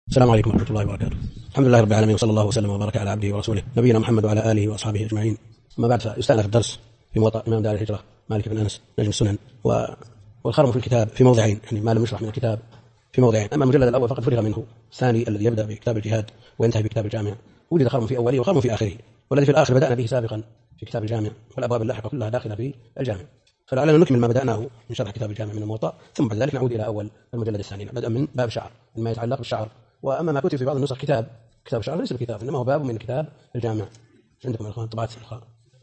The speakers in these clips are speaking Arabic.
السلام عليكم ورحمة الله وبركاته. الحمد لله رب العالمين، وصلى الله وسلم وبارك على عبده ورسوله نبينا محمد وعلى آله وأصحابه أجمعين. أما بعد، فيستأنف الدرس في موطأ إمام دار الهجرة مالك بن أنس نجم السنن، والخرم في الكتاب في موضعين، يعني ما لم يشرح من الكتاب في موضعين. أما المجلد الأول فقد فرغ منه، الثاني الذي يبدأ بكتاب الجهاد وينتهي بكتاب الجامع وجد خرم في أوله وخرم في آخره، والذي في الآخر بدأنا به سابقا في كتاب الجامع، والأبواب اللاحقة كلها داخلة في الجامع. فلعلنا نكمل ما بدأناه من شرح كتاب الجامع من الموطأ، ثم بعد ذلك نعود إلى أول المجلد الثاني بدءا من باب الشعر ما يتعلق بالشعر. وأما ما كتب في بعض النسخ كتاب الشعر ليس بكتاب، إنما هو باب من كتاب الجامع. عندكم يا إخوان طبعات الأخرى؟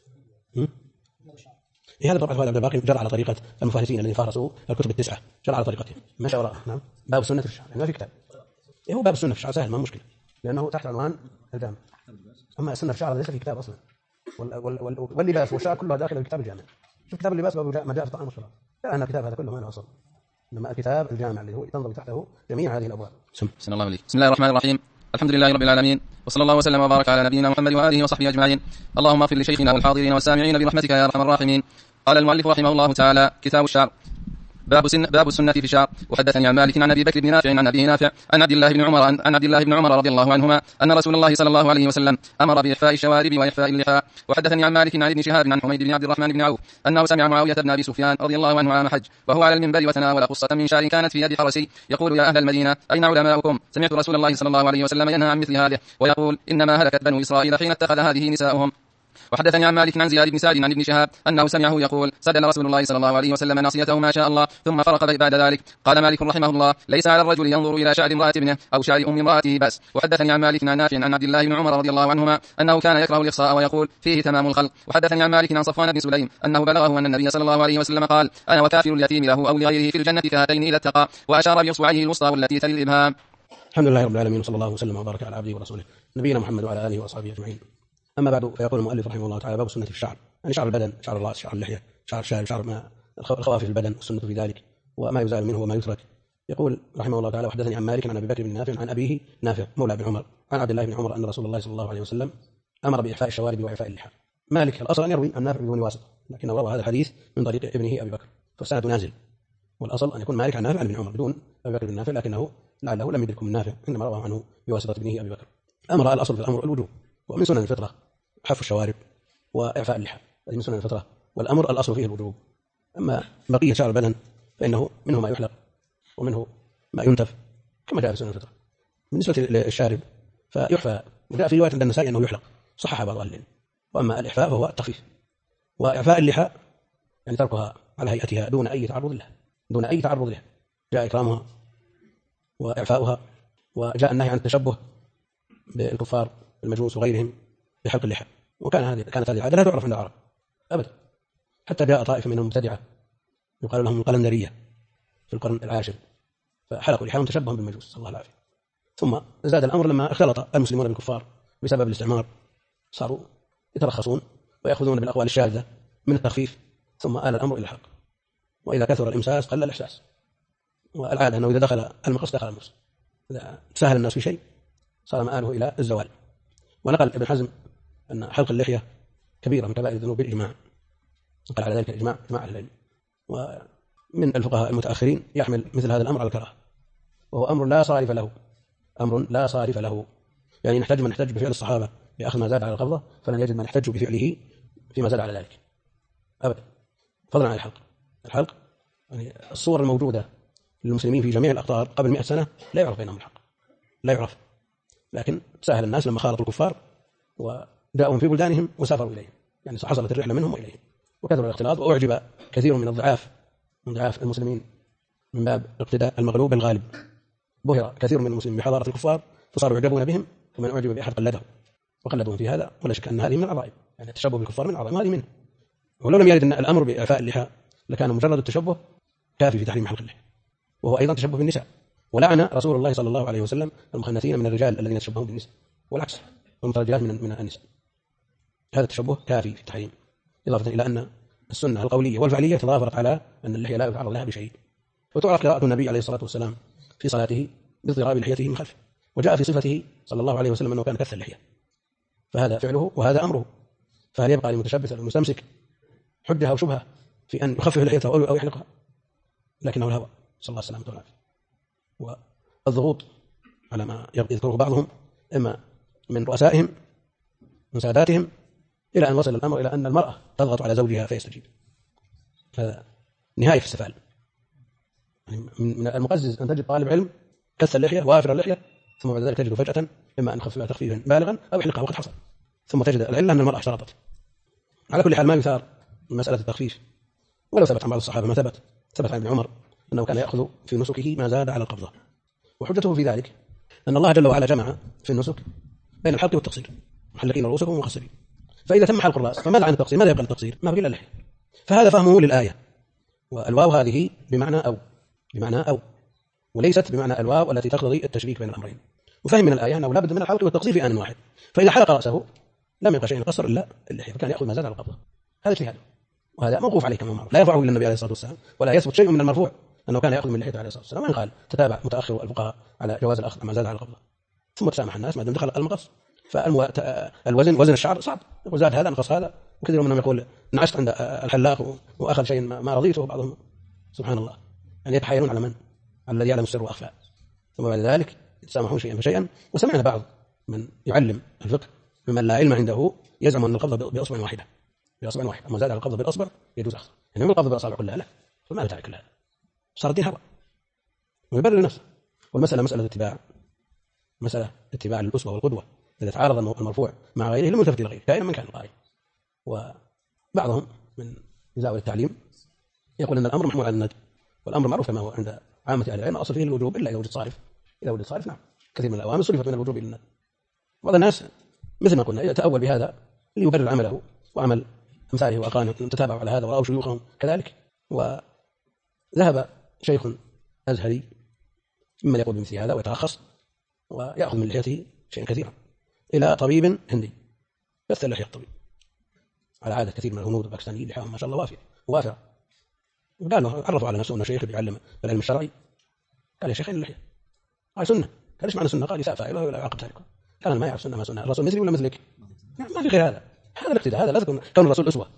هذا طبعا عبد الباقي جرى على طريقة المفارسين الذين فارسوا الكتب التسعة، جرى على طريقتهم مشى وراءه. نعم، باب السنة في الشعر، يعني ما في كتاب. هو باب السنة في الشعر سهل، ما مشكلة، لأنه تحت عنوان الجامع. أما السنة في الشعر ليس في كتاب أصلا، واللباس والشعر كلها داخل في كتاب الجامع. شوف كتاب اللباس باب ما جاء في طعام الشراب، لأن الكتاب هذا كله ما له أصل، إنما الكتاب الجامع اللي هو تنضم تحته جميع هذه الأبواب. بسم الله عليك. بسم الله الرحمن الرحيم. الحمد لله رب العالمين، وصلى الله وسلم وبارك على نبينا محمد وآله وصحبه أجمعين. اللهم اغفر لشيخنا والحاضرين والسامعين برحمتك يا أرحم الراحمين. قال المؤلف رحمه الله تعالى: كتاب الشعر، باب السنة في الشعر. وحدثني عن مالك عن أبي بكر بن نافع عن أبيه نافع عن عبد الله بن عمر رضي الله عنهما أن رسول الله صلى الله عليه وسلم أمر بإحفاء الشوارب وإحفاء اللحى. وحدثني عن مالك عن ابن شهاب عن حميد بن عبد الرحمن بن عوف أنه سمع معاوية بن أبي سفيان رضي الله عنه عام حج وهو على المنبر وتناول قصة من شعر كانت في يد حرسي يقول: يا أهل المدينة، أين علماؤكم؟ سمعت رسول الله صلى الله عليه وسلم ينهى عن مثل هذه ويقول: إنما هلكت بنو إسرائيل حين اتخذ هذه نساؤهم. وحدثني عن مالك عن زياد بن سعد عن ابن شهاب أنه سمعه يقول: سدل رسول الله صلى الله عليه وسلم ناصيته ما شاء الله ثم فرق بعد ذلك. قال مالك رحمه الله: ليس على الرجل ينظر إلى شعر امرأة ابنه أو شعر أم امرأته بأس. وحدثني عن مالك عن نافع عن عبد الله بن عمر رضي الله عنهما أنه كان يكره الإخصاء ويقول: فيه تمام الخلق. وحدثني عن مالك عن صفوان بن سليم أنه بلغه أن النبي صلى الله عليه وسلم قال: أنا وكافر اليتيم له أو لغيره في الجنة كهاتين إذا اتقى، وأشار بإصبعه الوسطى والتي تلي الإبهام. الحمد لله رب العالمين، وصلى الله وسلم وبارك على عبده ورسوله نبينا محمد وعلى آله وأصحابه أجمعين. أما بعد، فيقول المؤلف رحمه الله تعالى: باب السنة في الشعر، يعني شعر البدن، شعر الرأس، شعر اللحية، شعر الشارب، شعر ما الخوافي في البدن، والسنة في ذلك وما يزال منه وما يترك. يقول رحمه الله تعالى: وحدثني عن مالك عن أبي بكر بن نافع عن أبيه نافع مولى بن عمر عن عبد الله بن عمر أن رسول الله صلى الله عليه وسلم أمر بإحفاء الشوارب وإعفاء اللحى. مالك الأصل أن يروي عن نافع بدون واسطة، لكنه روى هذا الحديث من طريق ابنه أبي بكر، فالسند نازل، والأصل أن يكون مالك عن نافع عن ابن عمر بدون أبي بكر بن نافع، لكنه لعله لم يدركه من نافع إنما روى عنه بواسطة ابنه أبي بكر. أمر الأصل في الأمر الوجوب، ومن سنن الفطرة حف الشوارب وإعفاء اللحى، هذه من سنن الفطرة، والأمر الأصل فيه الوجوب. أما بقية شعر البدن فإنه منه ما يحلق ومنه ما ينتف كما جاء في سنن الفطرة. بالنسبة للشارب فيحفى، وجاء في رواية عند النسائي أنه يحلق، صححها بعض أهل العلم. وأما الإحفاء فهو التخفيف، وإعفاء اللحى يعني تركها على هيئتها دون أي تعرض لها، جاء إكرامها وإعفاؤها، وجاء النهي عن التشبه بالكفار المجوس وغيرهم بحلق اللحى. كانت هذه العادة لا تعرف عند العرب أبدا، حتى جاء طائفة من المبتدعة يقال لهم القلندرية في القرن العاشر، فحلقوا لحاهم تشبها بالمجوس، صلى الله العافية. ثم زاد الأمر لما اختلط المسلمون بالكفار بسبب الاستعمار، صاروا يترخصون ويأخذون بالأقوال الشاذة من التخفيف، ثم آل الأمر إلى الحق. وإذا كثر الإمساس قل الإحساس، والعادة أنه إذا دخل المقص دخل المقص، إذا سهل الناس في شيء صار مآله إلى الزوال. ونقل ابن حزم أن حلق اللحية كبيرة من كبائر الذنوب بالإجماع، نقل على ذلك إجماع أهل العلم. ومن الفقهاء المتأخرين يحمل مثل هذا الأمر على الكراهة، وهو أمر لا صارف له، يعني نحتاج من نحتاج بفعل الصحابة لأخذ ما زاد على القبضة، فلن يجد من يحتاج بفعله فيما زاد على ذلك أبدا، فضلا عن الحلق. يعني الصور الموجودة للمسلمين في جميع الأقطار قبل 100 سنة لا يعرف بينهم الحق، لا يعرف، لكن سهل الناس لما خالطوا الكفار وجاءوا في بلدانهم وسافروا إليهم، يعني حصلت الرحلة منهم وإليهم وكثر الاختلاط، وأعجب كثير من الضعاف المسلمين من باب اقتداء المغلوب الغالب. بهر كثير من المسلمين بحضارة الكفار فصاروا يعجبون بهم، ومن أعجب بأحد قلدهم وقلدهم في هذا، ولا شك أن هذه من العظائم، يعني التشبه بالكفار من العظائم، هذه منه. ولو لم يرد أن الأمر بإعفاء اللحى لكان مجرد التشبه كافي في تحريم حلق اللحى، وهو أيضا تشبه بالنساء، ولعن رسول الله صلى الله عليه وسلم المخنثين من الرجال الذين يتشبهون بالنساء، والعكس المترجلات من النساء. هذا التشبه كافي في التحريم، إضافة إلى أن السنة القولية والفعلية تضافرت على أن اللحية لا يتعرض لها بشيء. وتعرف قراءة النبي عليه الصلاة والسلام في صلاته باضطراب لحيته من خلفه، وجاء في صفته صلى الله عليه وسلم أنه كان كث اللحية، فهذا فعله وهذا أمره. فهل يبقى للمتشبث المستمسك حجة أو شبهة في أن يخفف لحيته أو يحلقها؟ لكنه الهوى، صلى الله عليه وسلم. والضغوط على ما يذكره بعضهم إما من رؤسائهم من ساداتهم، إلى أن وصل الأمر إلى أن المرأة تضغط على زوجها فيستجيب. هذا نهاية في السفال. من المقزز أن تجد طالب علم كث اللحية وافر اللحية، ثم بعد ذلك تجد فجأة إما أن يخففها تخفيفا بالغا أو يحلقها وقد حصل، ثم تجد العلة أن المرأة اشترطت. على كل حال ما يثار من مسألة التخفيف، ولو ثبت عن بعض الصحابة ما ثبت عن ابن عمر أنه كان يأخذ في نسكه ما زاد على القبضة، وحجته في ذلك أن الله جل وعلا جمع في النسك بين الحلق والتقصير، محلقين رؤوسكم ومقصرين. فإذا تم حلق الرأس فماذا عن التقصير؟ ماذا يبقى التقصير؟ ما بقي إلا اللحية. فهذا فهمه للآية، والواو هذه بمعنى أو وليست بمعنى الواو التي تقتضي التشبيك بين الأمرين. وفهم من الآية أنه لا بد من الحلق والتقصير في آن واحد، فإذا حلق رأسه لم يبقى شيء يقصر إلا اللحية، فكان يأخذ ما زاد على القبضة. هذا اجتهاده، وهذا موقوف عليه كما معروف، لا يرفعه إلى النبي عليه الصلاة والسلام، ولا يثبت شيء من المرفوع أنه كان يأخذ من لحيته عليه الصلاة والسلام. وإن قال تتابع متأخر الفقهاء على جواز الأخذ ما زاد على القبضة، ثم تسامح الناس ما دام دخل المقص. وزن الشعر صعب، يقول زاد هذا نقص هذا، وكثير منهم يقول نعست عند الحلاق وأخذ شيء ما رضيته، بعضهم سبحان الله يعني يتحايلون على من؟ على الذي يعلم السر وأخفى، ثم بعد ذلك يتسامحون شيئا فشيئا. وسمعنا بعض من يعلم الفقه ممن لا علم عنده يزعم أن القبضة بأصبع واحدة، أما زاد على القبضة بالأصبع يجوز أخذ، يعني من القبضة بالأصابع كلها لا، فما له كلها، صار الدين هوى ويبرر نفسه. والمسألة مسألة اتباع الأسوة والقدوة، إذا تعارض المرفوع مع غيره لم يلتفت إلى غيره كائنا من كان القائل. وبعضهم من يزاول التعليم يقول أن الأمر محمول على الندب، والأمر معروف كما هو عند عامة أهل العلم، أصل فيه الوجوب إلا إذا وجد صارف. نعم، كثير من الأوامر صرفت من الوجوب إلى الندب. بعض الناس مثل ما قلنا يتأول بهذا ليبرر عمله وعمل أمثاله وأقرانه، تتابعوا على هذا ورأوا شيوخهم كذلك. وذهب شيخ أزهري ممن يقول بمثل هذا ويترخص ويأخذ من لحيته شيئا كثيرا إلى طبيب هندي بث اللحية الطبيب، على عادة كثير من الهنود الباكستانيين لحاهم ما شاء الله وافرة. وقال له عرفوا على نفسه أنه شيخ بيعلم بالعلم الشرعي. قال يا شيخين اللحية قال سنة. قال ايش معنى سنة؟ قال يساء فاعله ولا يعاقب تاركه. قال أنا ما يعرف سنة ما سنة، الرسول مثلي ولا مثلك؟ ما في غير هذا الاقتداء، هذا لا تكون كون الرسول أسوة،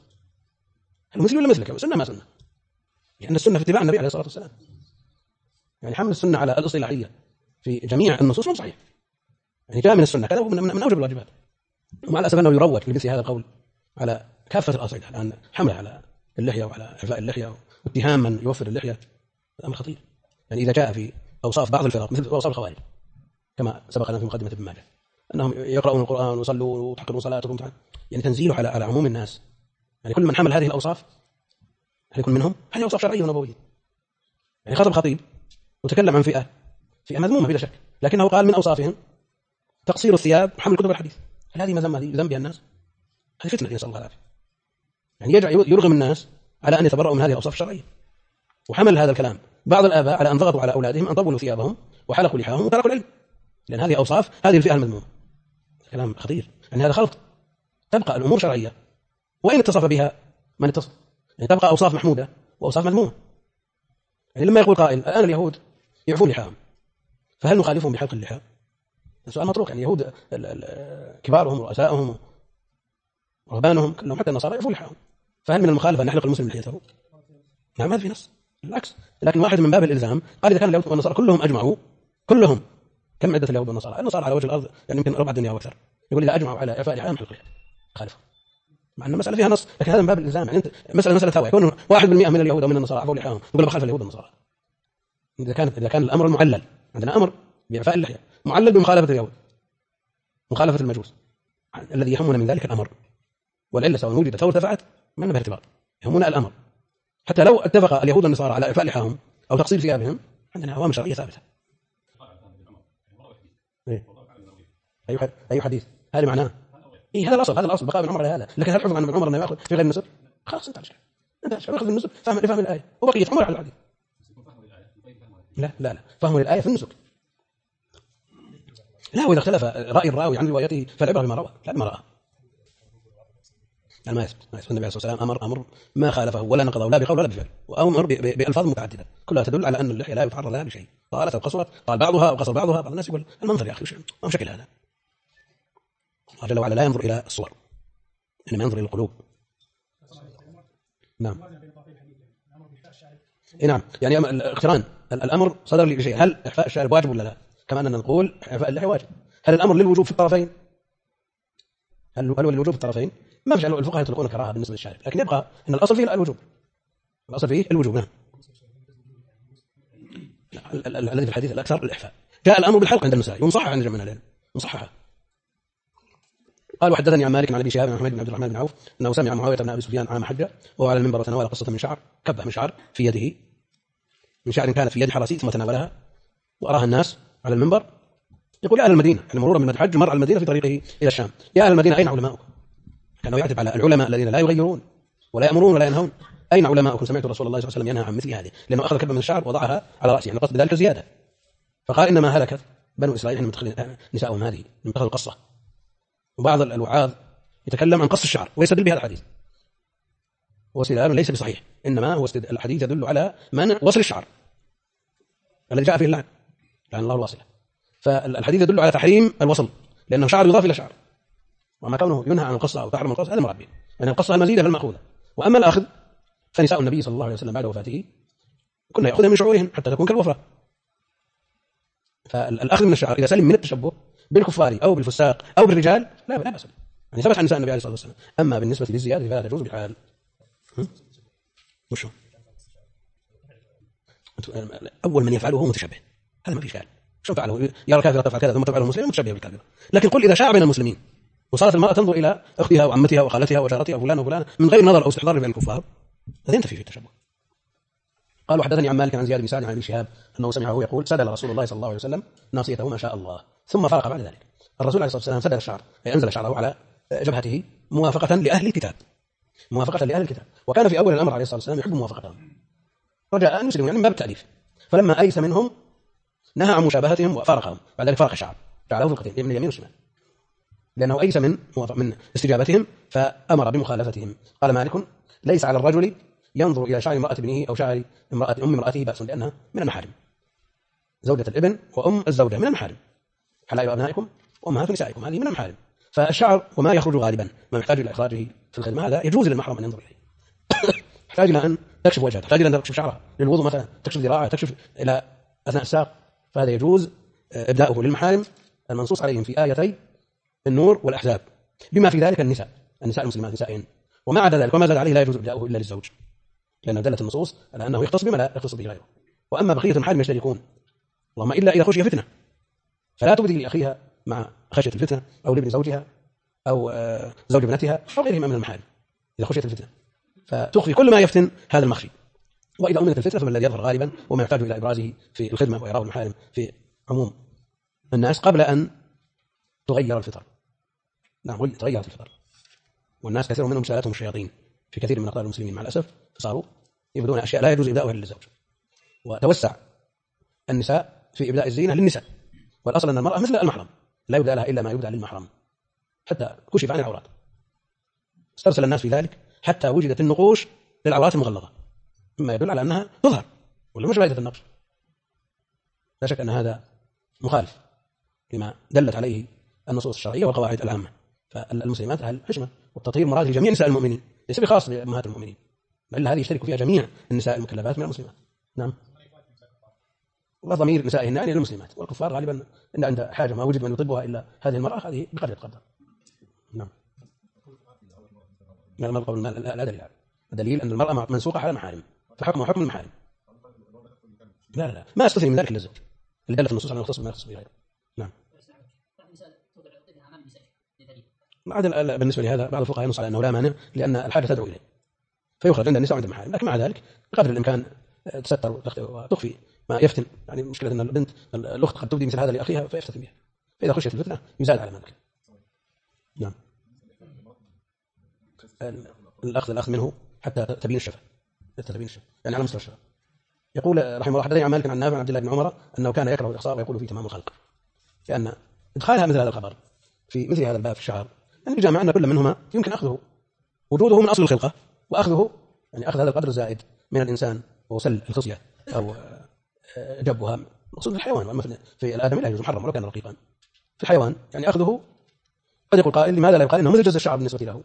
مثلي ولا مثلك؟ سنة ما سنة، لأن السنة في اتباع النبي عليه الصلاة والسلام. يعني حمل السنة على الإصطلاحية في جميع النصوص مو صحيح، يعني جاء من السنة كذا من أوجب الواجبات. ومع الأسف أنه يروج لمثل هذا القول على كافة الأصعدة، الآن حمله على اللحية وعلى إعفاء اللحية واتهام من يوفر اللحية، الأمر خطير. يعني إذا جاء في أوصاف بعض الفرق مثل أوصاف الخوارج كما سبقنا في مقدمة ابن ماجه أنهم يقرؤون القرآن ويصلون وتحققون صلاتهم، يعني تنزيله على عموم الناس، يعني كل من حمل هذه الأوصاف هل يكون منهم؟ هذه أوصاف شرعية ونبوية. يعني خطب خطيب وتكلم عن فئة مذمومة بلا شك، لكنه قال من أوصافهم تقصير الثياب وحمل كتب الحديث. هل هذه مذمة يذم بها الناس؟ هذه فتنة نسأل الله العافية. يعني يرغم الناس على أن يتبرؤوا من هذه الأوصاف الشرعية. وحمل هذا الكلام بعض الآباء على أن ضغطوا على أولادهم أن طولوا ثيابهم وحلقوا لحاهم وتركوا العلم، لأن هذه أوصاف هذه الفئة المذمومة. كلام خطير، يعني هذا خلط. تبقى الأمور شرعية وإن اتصف بها من اتصف، يعني تبقى أوصاف محمودة وأوصاف مذمومة. يعني لما يقول قائل الآن اليهود يعفون لحاهم، فهل نخالفهم بحلق اللحى؟ السؤال مطروح. يعني اليهود كبارهم ورؤسائهم ورهبانهم كلهم حتى النصارى يعفون لحاهم، فهل من المخالفة أن يحلق المسلم لحيته؟ نعم، هذا في نص بالعكس. لكن واحد من باب الإلزام قال إذا كان اليهود والنصارى كلهم أجمعوا، كلهم كم عدة اليهود والنصارى؟ النصارى على وجه الأرض يعني يمكن ربع الدنيا وأكثر، يقول إذا أجمعوا على إعفاء لحاهم حلق لحية خالفوا، مع أن المسألة فيها نص، لكن هذا من باب الإلزام. يعني أنت مسألة هوى، يكون 1% من اليهود ومن النصارى عفوا لحاهم يقول بخالف اليهود والنصارى. إذا كان الأمر المعلل، عندنا أمر بإعفاء اللحية معلل بمخالفة اليهود، مخالفة المجوس، الذي يهمنا من ذلك الأمر، والعلة سواء وجدت أو ارتفعت ما لنا ارتباط، يهمنا الأمر. حتى لو اتفق اليهود والنصارى على إعفاء لحاهم أو تقصير ثيابهم عندنا أوامر شرعية ثابتة. أي حديث هذا معناه هذا الأصل بقاء ابن عمر على هذا. لكن هل حفظ عن ابن عمر أنه يأخذ في غير النسب؟ خلاص انت يأخذ في النسب فهم الآية وبقية عمر على الحديث. لا فهم الآية في النسك. لا، وإذا اختلف رأي الراوي عن روايته فالعبرة بما روى لا بما رأى. ما يثبت النبي عليه الصلاة والسلام أمر ما خالفه ولا نقضه لا بقول ولا بفعل، وأمر بألفاظ متعددة كلها تدل على أن اللحية لا يتعرض لها بشيء، طالت أو قصرت، طال بعضها أو قصر بعضها. بعض الناس يقول المنظر يا أخي ما شكل هذا. الله جل وعلا لا ينظر إلى الصور إنما ينظر إلى القلوب. نعم نعم، يعني الاقتران الأمر صدر لي بشيء، هل إعفاء الشارب واجب ولا لا؟ كما أننا نقول إعفاء اللحية واجب. هل الأمر للوجوب في الطرفين؟ هل هو للوجوب في الطرفين؟ ما فيش، الفقهاء يطلقون كراهة بالنسبة للشارب، لكن يبقى أن الأصل فيه الوجوب، الأصل فيه الوجوب. نعم. الذي في الحديث الأكثر الإعفاء. جاء الأمر بالحلق عند النسائي ومصحح عند جمع من العلم، مصححة. قال وحدثني عن مالك عن ابي شهاب عن محمد بن عبد الرحمن بن عوف انه سمع معاويه بن ابي سفيان عام حجه وهو على المنبر وتناول قصه من شعر، كبه من شعر في يده، من شعر كان في يد حرسي ثم تناولها واراها الناس على المنبر. يقول يا اهل المدينه، يعني مرورا من الحج مر على المدينه في طريقه الى الشام، يا اهل المدينه اين علماؤكم؟ كانوا يعتب على العلماء الذين لا يغيرون ولا يامرون ولا ينهون. اين علماؤكم؟ سمعت رسول الله صلى الله عليه وسلم ينهى عن مثل هذه، لانه اخذ كبه من الشعر وضعها على راسه، يعني قصد بذلك زياده. فقال انما هلكت بنو اسرائيل حين اتخذوا نساءهم هذه من اتخذوا القصه. وبعض الوعاظ يتكلم عن قص الشعر ويستدل بهذا الحديث، واستدلال ليس بصحيح، انما هو الحديث يدل على منع وصل الشعر الذي جاء فيه اللعن، لعن الله الواصله. فالحديث يدل على تحريم الوصل، لانه شعر يضاف الى شعر، وما كونه ينهى عن القصه او تحرم القصه هذا مراد به، يعني القصه المزيده فالماخوذه. واما الاخذ فنساء النبي صلى الله عليه وسلم بعد وفاته كنا ياخذن من شعورهن حتى تكون كالوفره. فالاخذ من الشعر اذا سلم من التشبه بالكفار او بالفساق او بالرجال لا باس، يعني ثبت عن نساء النبي عليه الصلاه والسلام. اما بالنسبه للزياده فلا تجوز بحال. وشو اول من يفعله هو متشبه، هذا ما في اشكال. شو فعله؟ يرى الكافر تفعل كذا ثم تفعله مسلم متشبه بالكافر. لكن قل اذا شاع بين المسلمين وصارت المراه تنظر الى اختها وعمتها وخالتها وجارتها وفلان وفلان من غير نظر او استحضار بين الكفار، هذا ينتفي في التشبه. قال وحدثني عن مالك عن زياد بن سعد عن ابي شهاب انه سمعه يقول سدل رسول الله صلى الله عليه وسلم ناصيته ما شاء الله ثم فرق بعد ذلك. الرسول عليه الصلاه والسلام سدل الشعر، اي انزل شعره على جبهته موافقه لاهل الكتاب، موافقه لاهل الكتاب، وكان في اول الامر عليه الصلاه والسلام يحب موافقتهم رجاء ان يسلموا، يعني من باب التاليف. فلما ايس منهم نهى عن مشابهتهم وفارقهم، بعد ذلك فرق الشعر جعله فرقتين من اليمين والشمال، لانه ايس من استجابتهم فامر بمخالفتهم. قال مالك ليس على الرجل ينظر إلى شعر امرأة ابنه أو شعر أم امرأته بأس، لأنها من المحارم، زوجة الابن وأم الزوجة من المحارم، حلائل أبنائكم وأمهات نسائكم هذه من المحارم. فالشعر وما يخرج غالبا ما يحتاج إلى إخراجه في الخدمة هذا يجوز للمحرم أن ينظر إليه. تحتاج إلى أن تكشف وجهها، تحتاج إلى أن تكشف شعرها للوضوء مثلا، تكشف ذراعها، تكشف إلى أثناء الساق، فهذا يجوز إبداؤه للمحارم المنصوص عليهم في آيتي النور والأحزاب، بما في ذلك النساء المسلمات نسائهن، وما عدا ذلك وما زاد عليه لا يجوز إبداؤه إلا للزوج، لأن دلت النصوص على أنه يختص بما لا يختص به غيره. وأما بقية المحارم يشتركون، اللهم إلا إذا خشي فتنة فلا تبدي لأخيها مع خشية الفتنة أو لابن زوجها أو زوج ابنتها أو غيرهما من المحارم إذا خشيت الفتنة، فتخفي كل ما يفتن هذا المخفي. وإذا أمنت الفتنة فما الذي يظهر غالبا وما يحتاج إلى إبرازه في الخدمة وإعراض المحارم في عموم الناس قبل أن تغير الفطر. نعم تغيرت الفطر، والناس كثير منهم سالتهم الشياطين في كثير من أقطار المسلمين مع الأسف، فصاروا يبدون أشياء لا يجوز إبداؤها للزوج. وتوسع النساء في إبداء الزينة للنساء، والأصل أن المرأة مثل المحرم لا يبدأ لها إلا ما يبدأ للمحرم حتى كشف عن العورات. استرسل الناس في ذلك حتى وجدت النقوش للعورات المغلظة، مما يدل على أنها تظهر، ولا مش فائدة النقش؟ لا شك أن هذا مخالف لما دلت عليه النصوص الشرعية والقواعد العامة. فالمسلمات أهل حشمة والتطهير مراد لجميع نساء المؤمنين، ليس بخاص بأمهات المؤمنين، بل هذه يشترك فيها جميع النساء المكلفات من المسلمات. نعم. وضمير نسائهن يعني للمسلمات، والكفار غالبا إن عند حاجة ما وجد من يطبها إلا هذه المرأة، هذه بقدر يتقدر. نعم. ما القول لا دليل عليه، الدليل أن المرأة منسوقة على محارم فحكمها حكم المحارم. لا ما استثني من ذلك إلا الزوج اللي دلت النصوص على المختص بما يختص به غيره. نعم. بالنسبة لهذا بعض الفقهاء ينص على أنه لا مانع، لأن الحاجة تدعو إليه فيخرج عند النساء وعند المحارم، لكن مع ذلك بقدر الإمكان تستر وتخفي ما يفتن. يعني مشكلة أن البنت الأخت قد تبدي مثل هذا لأخيها فيفتن بها، فإذا خشيت الفتنة يزاد على ذلك. نعم. الأخذ منه حتى تبين الشفة، يعني على مستوى الشفة. يقول رحمه الله حدثني عن مالك عن نافع عن عبد الله بن عمر أنه كان يكره الإخصار ويقول فيه تمام الخلق، لأن إدخالها مثل هذا الخبر في مثل هذا الباب في الشعر يعني جاء أن كل منهما يمكن أخذه وجوده من أصل الخلقة، وأخذه يعني أخذ هذا القدر الزائد من الإنسان ووصل الخصية أو جبها مقصود الحيوان، وأما في الآدمي لا يجوز محرم ولو كان رقيقا. في الحيوان يعني أخذه قد يقول قائل لماذا لا يقال إنه مثل جزء الشعر بالنسبة له؟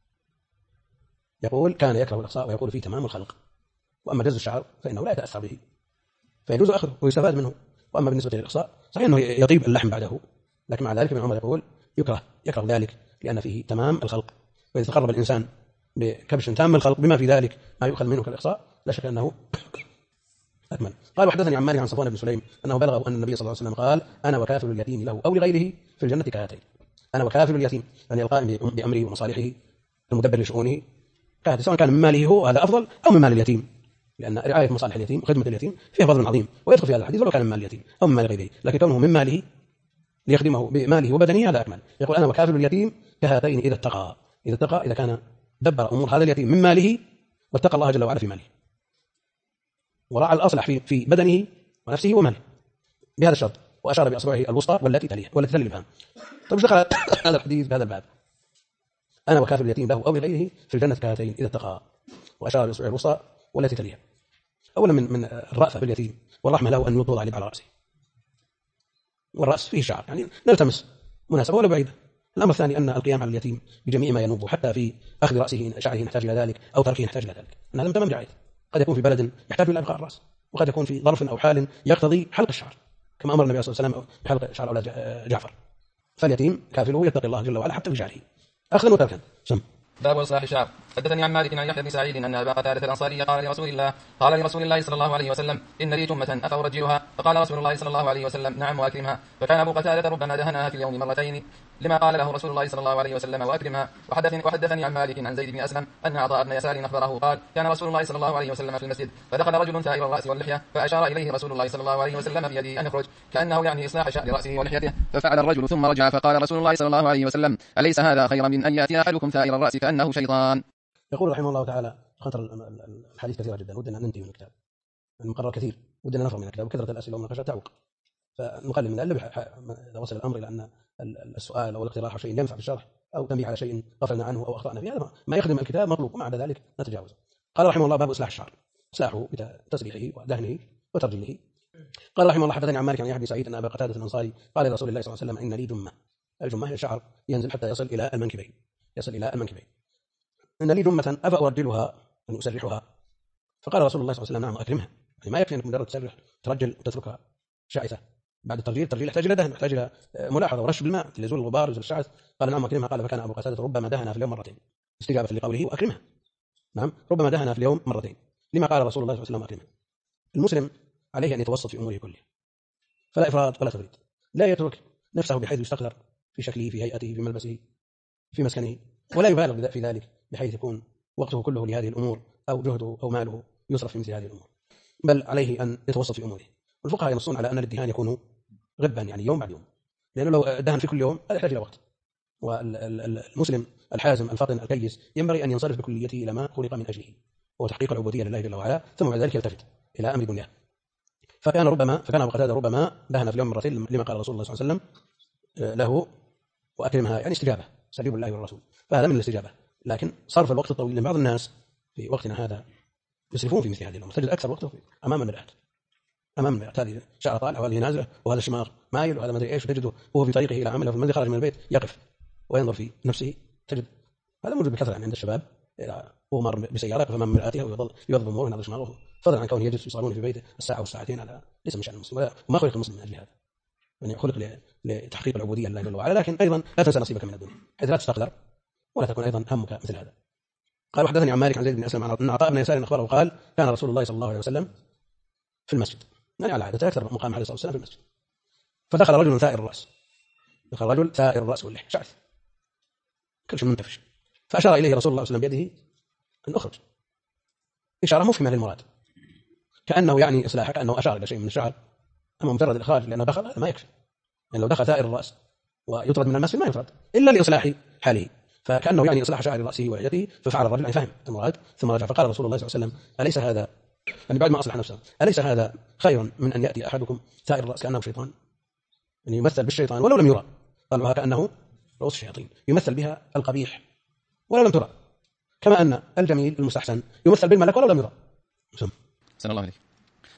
يقول كان يكره الإخصاء ويقول فيه تمام الخلق، وأما جزء الشعر فإنه لا يتأثر به فيجوز أخذه ويستفاد منه، وأما بالنسبة للإقصاء صحيح أنه يطيب اللحم بعده، لكن مع ذلك ابن عمر يقول يكره ذلك لأن فيه تمام الخلق، وإذا تقرب الإنسان بكبش تام الخلق بما في ذلك ما يؤخذ منه كالإقصاء لا شك أنه أكمل. قال وحدثني عن مالك عن صفوان بن سليم أنه بلغه أن النبي صلى الله عليه وسلم قال أنا وكافل اليتيم له أو لغيره في الجنة كهاتين. أنا وكافل اليتيم يعني القائم بأمره ومصالحه المدبر لشؤونه كهاتين، سواء كان من ماله هو هذا أفضل أو من مال اليتيم، لأن رعاية مصالح اليتيم وخدمة اليتيم فيها فضل عظيم، ويدخل في هذا الحديث ولو كان من مال اليتيم أو من مال غيره، لكن كونه من ماله ليخدمه بماله وبدنه هذا أكمل. يقول أنا وكافل اليتيم كهاتين إذا اتقى، إذا كان دبر أمور هذا اليتيم من ماله واتقى الله جل وعلا في ماله وراعى الأصلح في بدنه ونفسه وماله بهذا الشرط، وأشار بأصبعه الوسطى والتي تليه والتي تلي الإبهام. طيب ايش دخل هذا الحديث بهذا الباب؟ أنا وكافل اليتيم له أو لغيره في الجنة كهاتين إذا اتقى، وأشار بأصبعه الوسطى والتي تليها. أولا من الرأفة باليتيم والرحمة له أن يوضع على رأسه، والرأس فيه شعر يعني نلتمس مناسبة ولا بعيدة. الأمر الثاني أن القيام على اليتيم بجميع ما ينوب حتى في أخذ رأسه إن شعره نحتاج إلى ذلك أو تركه نحتاج إلى ذلك، أن هذا من تمام رعايته. قد يكون في بلد يحتاج إلى إبقاء الرأس، وقد يكون في ظرف أو حال يقتضي حلق الشعر كما أمر النبي صلى الله عليه وسلم بحلق شعر أولاد جعفر. فاليتيم كافله يتقي الله جل وعلا حتى في شعره أخذا وتركا. باب إصلاح الشعر. حدثني عن مالك عن يحيى بن سعيد أن أبا قتادة الأنصاري قال لرسول الله صلى الله عليه وسلم إن لي جمة أفأرجلها؟ فقال رسول الله صلى الله عليه وسلم نعم وأكرمها. فكان أبو قتادة ربما دهنها في اليوم مرتين لما قال له رسول الله صلى الله عليه وسلم وأكرمها. وحدثني عن مالك عن زيد بن أسلم أن عطاء بن يسار أخبره قال كان رسول الله صلى الله عليه وسلم في المسجد فدخل رجل ثائر الرأس واللحية فأشار إليه رسول الله صلى الله عليه وسلم بيده أن يخرج كأنه يعني إصلاح شعر رأسه ولحيته، ففعل الرجل ثم رجع فقال رسول الله صلى الله عليه وسلم أليس هذا خيرا من أن يأتي أحدكم ثائر الرأس كأنه شيطان؟ يقول رحمه الله تعالى خطر الحديث كثيرة جدا، ودنا ننتهي من الكتاب، المقرر كثير، ودنا نفرغ من الكتاب، وكثرة الأسئلة والمناقشات تعوق، فنقلل من ذلك إذا وصل الأمر إلى أن السؤال أو الاقتراح شيء ينفع في الشرح أو تنبيه على شيء غفلنا عنه أو أخطأنا فيه، هذا ما يخدم الكتاب مطلوب، ومع ذلك نتجاوزه. قال رحمه الله باب إصلاح الشعر، إصلاحه بتسريحه ودهنه وترجيله. قال رحمه الله حدثني عن مالك عن يحيى بن سعيد أن أبا قتادة الأنصاري قال لرسول الله صلى الله عليه وسلم إن لي جمة. الجمة هي الشعر ينزل حتى يصل إلى المنكبين، إن لي جمة أفأرجلها أن أسرحها؟ فقال رسول الله صلى الله عليه وسلم نعم أكرمها. يعني ما يكفي أنك مجرد تسرح ترجل وتتركها شائثة، بعد الترجيل يحتاج إلى دهن، يحتاج إلى ملاحظة ورش بالماء ليزول الغبار ويزول الشعث. قال نعم أكرمها. قال فكان أبو قتادة ربما دهنها في اليوم مرتين، استجابة لقوله وأكرمها. نعم ربما دهنها في اليوم مرتين لما قال رسول الله صلى الله عليه وسلم أكرمها. المسلم عليه أن يتوسط في أموره كلها، فلا إفراط ولا تفريط، لا يترك نفسه بحيث يستقدر في شكله في هيئته في ملبسه في مسكنه، ولا يبالغ في ذلك بحيث يكون وقته كله لهذه الأمور أو جهده أو ماله يصرف في مثل هذه الأمور، بل عليه أن يتوسط في أموره. والفقهاء ينصون على أن الدهان يكون غبا يعني يوم بعد يوم، لأنه لو دهن في كل يوم هذا يحتاج إلى وقت، والمسلم الحازم الفاطن الكيس ينبغي أن ينصرف بكليته إلى ما خلق من أجله، وهو تحقيق العبودية لله جل وعلا، ثم بعد ذلك يلتفت إلى أمر دنياه. فكان أبو قتادة ربما دهن في اليوم مرتين لما قال رسول الله صلى الله عليه وسلم له وأكرمها، يعني استجابة سليم الله والرسول، فهذا من الاستجابة. لكن صرف الوقت الطويل لبعض الناس في وقتنا هذا يسرفون في مثل هذه الأمور، تجد أكثر وقته أمام المرآة، هذه شعر طالع وهذه نازلة وهذا الشماغ مايل وهذا ما أدري إيش، وتجده وهو في طريقه إلى عمله في المنزل خارج من البيت يقف وينظر في نفسه، تجد هذا موجود بكثرة عند الشباب، هو مر بسيارة يقف أمام مرآته ويوظف أموره ينظر شماغه، فضلا عن كونه يجلس يصالون في بيته الساعة والساعتين، على ليس من شأن المسلم، وما خلق المسلم من أجل هذا، يعني خلق لتحقيق العبودية لله جل وعلا. لكن أيضا لا تنسى نصيبك من الدنيا حيث لا تستقدر ولا تكون أيضا همك مثل هذا. قال وحدثني عن مالك عن زيد بن أسلم أن عطاء بن يسار أخبره قال كان رسول الله صلى الله عليه وسلم في المسجد، يعني على عادته أكثر مقام عليه الصلاة والسلام في المسجد، فدخل رجل ثائر الرأس واللحية شعث كل شيء منتفش، فأشار إليه رسول الله صلى الله عليه وسلم بيده أن أخرج، إشارة مفهمة للمراد، كأنه يعني إصلاحك، أنه أشار إلى شيء من الشعر، أما مجرد الإخراج لأنه دخل هذا ما يكفي، يعني لو دخل ثائر الرأس ويطرد من المسجد ما يفرد إلا لإصلاح حاله، فكأنه يعني إصلاح شعر رأسه ولحيته، ففعل الرجل يعني فهم المراد، ثم رجع فقال رسول الله صلى الله عليه وسلم أليس هذا، يعني بعد ما أصلح نفسه، أليس هذا خير من أن يأتي أحدكم ثائر الرأس كأنه شيطان، يعني يمثل بالشيطان ولو لم يرى، قالوا كأنه رؤوس الشياطين يمثل بها القبيح ولو لم ترى، كما أن الجميل المستحسن يمثل بالملك ولو لم يرى. سن الله عليك.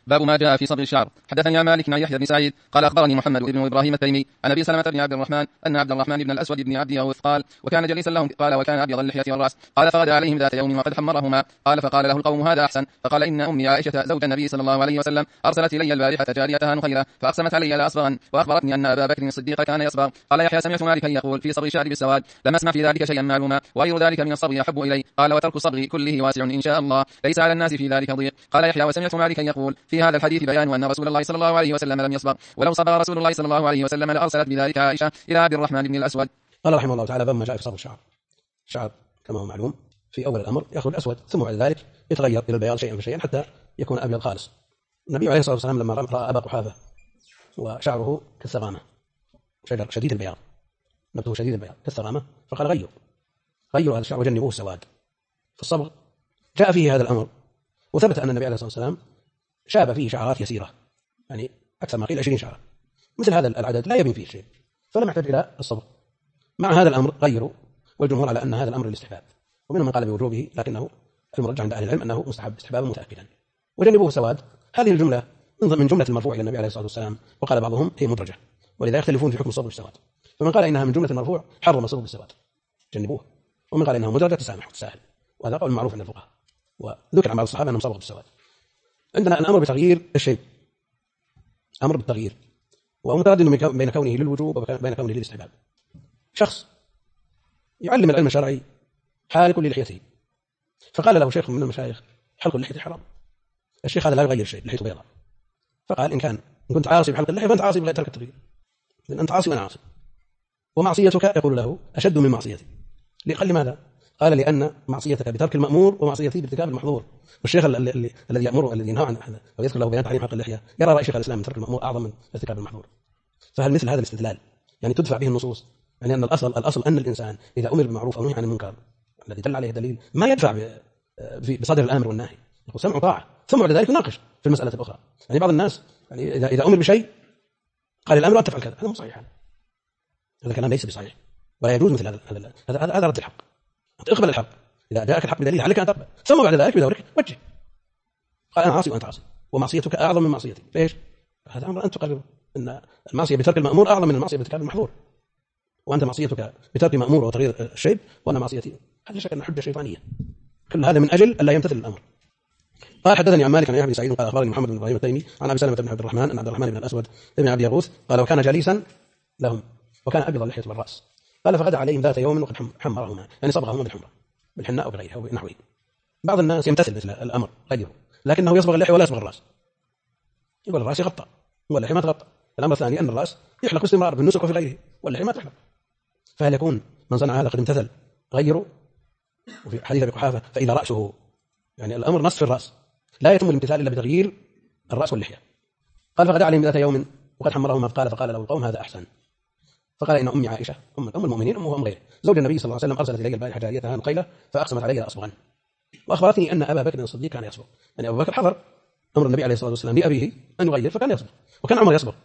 باب ما جاء في صبغ الشعر. حدثني عن مالك عن يحيى بن سعيد قال أخبرني محمد بن إبراهيم التيمي عن أبي سلمة بن عبد الرحمن أن عبد الرحمن بن الأسود بن عبد يغوث قال وكان جليسا لهم قال وكان أبيض اللحية والرأس قال فغدا عليهم ذات يوم وقد حمرهما قال فقال له القوم هذا أحسن فقال إن أمي عائشة زوج النبي صلى الله عليه وسلم أرسلت إلي البارحة جاريتها نخيلة فأقسمت علي لا أصبغن وأخبرتني أن أبا بكر الصديق كان يصبغ. قال يحيى سمعت مالكا يقول في صبغ الشعر بالسواد لم أسمع في ذلك شيئا معلوما وغير ذلك من الصبغ أحب إلي. قال وترك الصبغ كله واسع إن شاء الله ليس على الناس في ذلك ضيق. قال يحيى وسمعت مالكا يقول في هذا الحديث بيان أن رسول الله صلى الله عليه وسلم لم يصبغ ولو صبغ رسول الله صلى الله عليه وسلم لأرسلت بذلك عائشة إلى عبد الرحمن بن الأسود. قال رحمه الله تعالى باب ما جاء في صبغ الشعر. الشعر كما هو معلوم في أول الأمر يخرج أسود ثم بعد ذلك يتغير إلى البياض شيئا فشيئا حتى يكون أبيض خالص. النبي عليه الصلاة والسلام لما رأى أبا قحافة وشعره كالثغامة شديد البياض نبته شديد البياض كالثغامة فقال غيروا هذا الشعر وجنبوه السواد. في الصبغ جاء فيه هذا الأمر وثبت أن النبي عليه الصلاة والسلام شاب فيه شعرات يسيرة يعني أكثر ما قيل 20 شعرة مثل هذا العدد لا يبين فيه شيء فلم يحتاج إلى الصبغ. مع هذا الأمر غيروا والجمهور على أن هذا الأمر الاستحباب ومنهم من قال بوجوبه لكنه المرجح عند أهل العلم أنه مستحب استحبابا متأكدا. وجنبوه سواد هذه الجملة من جملة المرفوع إلى النبي عليه الصلاة والسلام وقال بعضهم هي مدرجة ولذا يختلفون في حكم صبغ السواد. فمن قال إنها من جملة المرفوع حرم صبغ السواد جنبوه ومن قال إنها مدرجة تسامح وتساهل وهذا قول معروف عند الفقهاء وذكر عن بعض الصحابة أنهم صبغوا بالسواد. عندنا الأمر بتغيير الشيء أمر بالتغيير ومتردد بين كونه للوجوب وبين كونه للاستحباب. شخص يعلم العلم الشرعي حالق للحيته فقال له شيخ من المشايخ حلق اللحية حرام. الشيخ هذا لا يغير شيء لحيته بيضاء فقال إن كنت عاصي بحلق اللحية فأنت عاصي بغير ترك التغيير لأن أنت عاصي وأنا عاصي ومعصيتك يقول له أشد من معصيتي. قال لماذا؟ قال لأن معصيتك بترك المأمور ومعصيتي بارتكاب المحظور. والشيخ الذي يأمره الذي ينهى عن هذا ويذكر له بيان تحريم حلق اللحية يرى رأي شيخ الإسلام من ترك المأمور أعظم من ارتكاب المحظور. فهل مثل هذا الاستدلال يعني تدفع به النصوص يعني أن الأصل أن الإنسان إذا أمر بالمعروف أو نهي عن المنكر الذي دل عليه الدليل ما يدفع بصدر الأمر والنهي يقول سمع وطاعة ثم بعد ذلك يناقش في المسألة الأخرى. يعني بعض الناس يعني إذا أمر بشيء قال الأمر أن تفعل كذا هذا مو صحيح هذا الكلام ليس بصحيح ولا يجوز مثل هذا رد الحق. أنت اقبل الحق إذا جاءك الحق بدليل عليك أن تقبل ثم بعد ذلك بدورك وجه قال أنا عاصي وأنت عاصي ومعصيتك أعظم من معصيتي ليش؟ هذا أمر أنت تقرره أن المعصية بترك المأمور أعظم من المعصية بارتكاب المحظور وأنت معصيتك بترك مأمور وتغيير الشيء وأنا معصيتي هذا شك أن حجة شيطانية كل هذا من أجل ألا يمتثل الأمر. قال حدثني عن مالك عن يحيى بن سعيد قال أخبرني محمد بن إبراهيم التيمي عن أبي سلمة بن عبد الرحمن أن عبد الرحمن بن الأسود بن عبد يغوث قال وكان جليسا لهم وكان أبيض اللحية والرأس قال فغدا عليهم ذات يوم وقد حمرهما يعني صبغهما بالحمرة بالحناء وبغيرها ونحوه. بعض الناس يمتثل مثل الأمر غيره لكنه يصبغ اللحية ولا يصبغ الرأس يقول الرأس يغطى واللحية ما تغطى. الأمر الثاني أن الرأس يحلق باستمرار بالنسك وفي غيره واللحية ما تحلق. فهل يكون من صنع هذا قد امتثل غيره؟ وفي حديث أبي قحافة فإذا رأسه يعني الأمر نص في الرأس لا يتم الامتثال إلا بتغيير الرأس واللحية. قال فغدا عليهم ذات يوم وقد حمرهما فقال له القوم هذا أحسن. فقال إن أمي عائشة أم المؤمنين أم غيره زوج النبي صلى الله عليه وسلم أرسلت إلي البارحة جاريتها نقيلة فأقسمت علي لأصبغن وأخبرتني أن أبا بكر الصديق كان يصبغ. يعني أبو بكر حضر أمر النبي عليه الصلاة والسلام لأبيه أن يغير فكان يصبغ وكان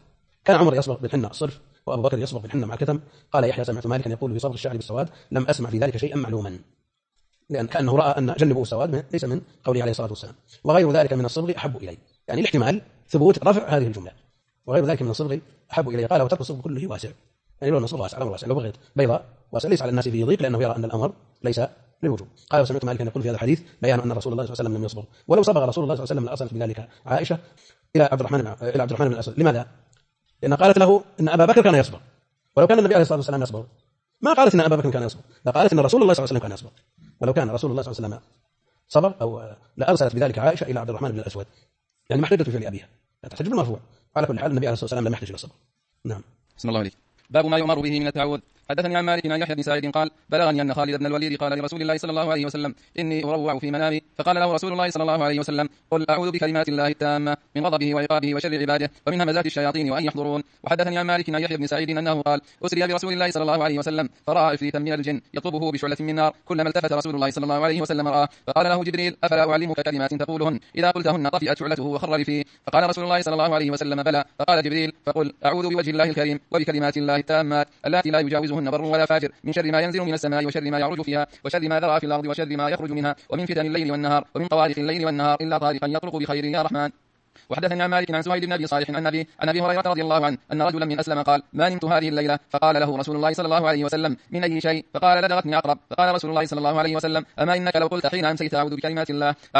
عمر يصبغ بالحنة الصرف وأبو بكر يصبغ بالحنة مع الكتم. قال يحيى سمعت مالكا يقول في صبغ الشعر بالسواد لم أسمع في ذلك شيئا معلوما لأن كأنه رأى أن جنبه السواد ليس من قوله عليه الصلاة والسلام وغير ذلك من الصبغ أحب إلي يعني الاحتمال ثبوت رفع هذه الجملة وغير ذلك من الصبغ أحب إلي. قال وترك الصبغ كله واسع يعني لو الصبغ واسع الأمر واسع لو بغيت بيضاء واسع ليس على الناس فيه ضيق لأنه يرى أن الأمر ليس للوجوب. قال وسمعت مالكا يقول في هذا الحديث بيان أن رسول الله صلى الله عليه وسلم لم يصبغ ولو صبغ رسول الله صلى الله عليه وسلم لأرسلت بذلك عائشة إلى عبد الرحمن بن الأسود. لماذا؟ لأن قالت له إن أبا بكر كان يصبغ ولو كان النبي عليه الصلاة والسلام يصبغ ما قالت إن أبا بكر كان يصبغ لا قالت إن رسول الله صلى الله عليه وسلم كان يصبغ ولو كان رسول الله صلى الله عليه وسلم صبغ أو لأرسلت بذلك عائشة إلى عبد الرحمن بن الأسود يعني ما احتجت في أبيها لا تحتج بالمرفوع. على كل حال النبي عليه الصلاة والسلام لم يحتج إلى الصبغ. نعم. بسم الله عليك. باب ما يؤمر به من التعوذ. حدثني عن مالك عن يحيى بن سعيد قال بلغني أن خالد بن الوليد قال لرسول الله صلى الله عليه وسلم إني أروع في منامي فقال له رسول الله صلى الله عليه وسلم قل أعوذ بكلمات الله التامة من غضبه وعقابه وشر عباده ومن همزات الشياطين وأن يحضرون. وحدثني عن مالك عن يحيى بن سعيد أنه قال أسري برسول الله صلى الله عليه وسلم فرأى عفريتا من الجن يطلبه بشعلة من نار كلما التفت رسول الله صلى الله عليه وسلم رآه فقال له جبريل أفلا أعلمك كلمات تقولهن إذا قلتهن طفئت شعلته وخر فيه فقال رسول الله صلى الله عليه وسلم بلى فقال جبريل فقل أعوذ بوجه الله الكريم وبكلمات الله التامات اللاتي لا يجاوزهن بر ولا فاجر من شر ما ينزل من السماء وشر ما يعرج فيها وشر ما ذرأ في الأرض وشر ما يخرج منها ومن فتن الليل والنهار ومن طوارق الليل والنهار إلا طارقا يطرق بخير يا رحمن. وحدثني عن مالك عن سهيل بن أبي صالح عن أبي هريرة رضي الله عنه أن رجلا من أسلم قال: ما نمت هذه الليلة، فقال له رسول الله صلى الله عليه وسلم: من أي شيء؟ فقال: لدغتني عقرب. فقال رسول الله صلى الله عليه وسلم: أما إنك لو قلت حين أمسيت أعوذ بكلمات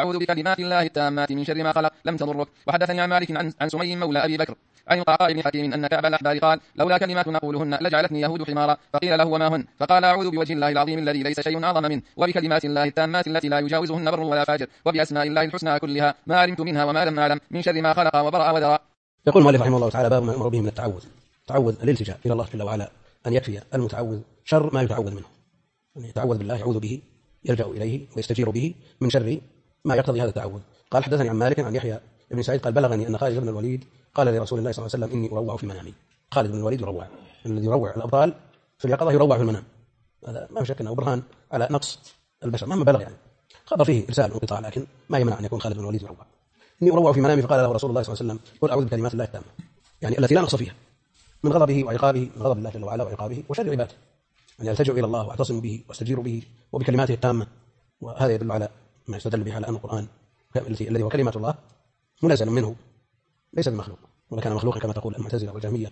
الله التامات من شر ما خلق لم تضرك. وحدثني عن مالك عن سمي مولى أبي بكر عن القعقاع بن حكيم أن كعب الأحبار قال: لولا كلمات نقولهن لجعلتني يهود حمارا. فقيل له: وما هن؟ فقال: أعوذ بوجه الله العظيم الذي ليس شيء أعظم منه، وبكلمات الله التامات التي لا يجاوزهن بر ولا فاجر، وبأسماء الله الحسنى كلها ما علمت منها وما لم أعلم، من شر ما خلق وبرأ وذرى. يقول المؤلف رحمه الله تعالى: باب ما يؤمر به من التعوذ. تعوذ الالتجاء إلى الله جل وعلا، أن يكفي المتعوذ شر ما يتعوذ منه، أن يتعوذ بالله، يعوذ به، يلجأ إليه ويستجير به من شر ما يقتضي هذا التعوذ. قال: حدثني عن مالك عن يحيى بن سعيد قال: بلغني أن خالد بن الوليد قال لرسول الله صلى الله عليه وسلم: إني أروع في منامي. خالد بن الوليد يروع، الذي يروع الأبطال في اليقظة يروع في المنام. هذا ما شك أنه برهان على نقص البشر مهما بلغ، يعني خبر فيه إرسال وانقطاع، لكن ما يمنع أن يكون خالد بن الوليد يروع. إني أروع في منامي، فقال له رسول الله صلى الله عليه وسلم: قل أعوذ بكلمات الله التامة، يعني التي لا نقص فيها، من غضبه وعقابه، من غضب الله جل وعلا وعقابه وشر عباده، يعني ألتجئ إلى الله واعتصم به واستجير به وبكلماته التامة. وهذا يدل على ما يستدل به على أن القرآن الذي هو كلمة الله منزل منه، ليس بمخلوق، ولا كان مخلوقا كما تقول المعتزلة والجهمية،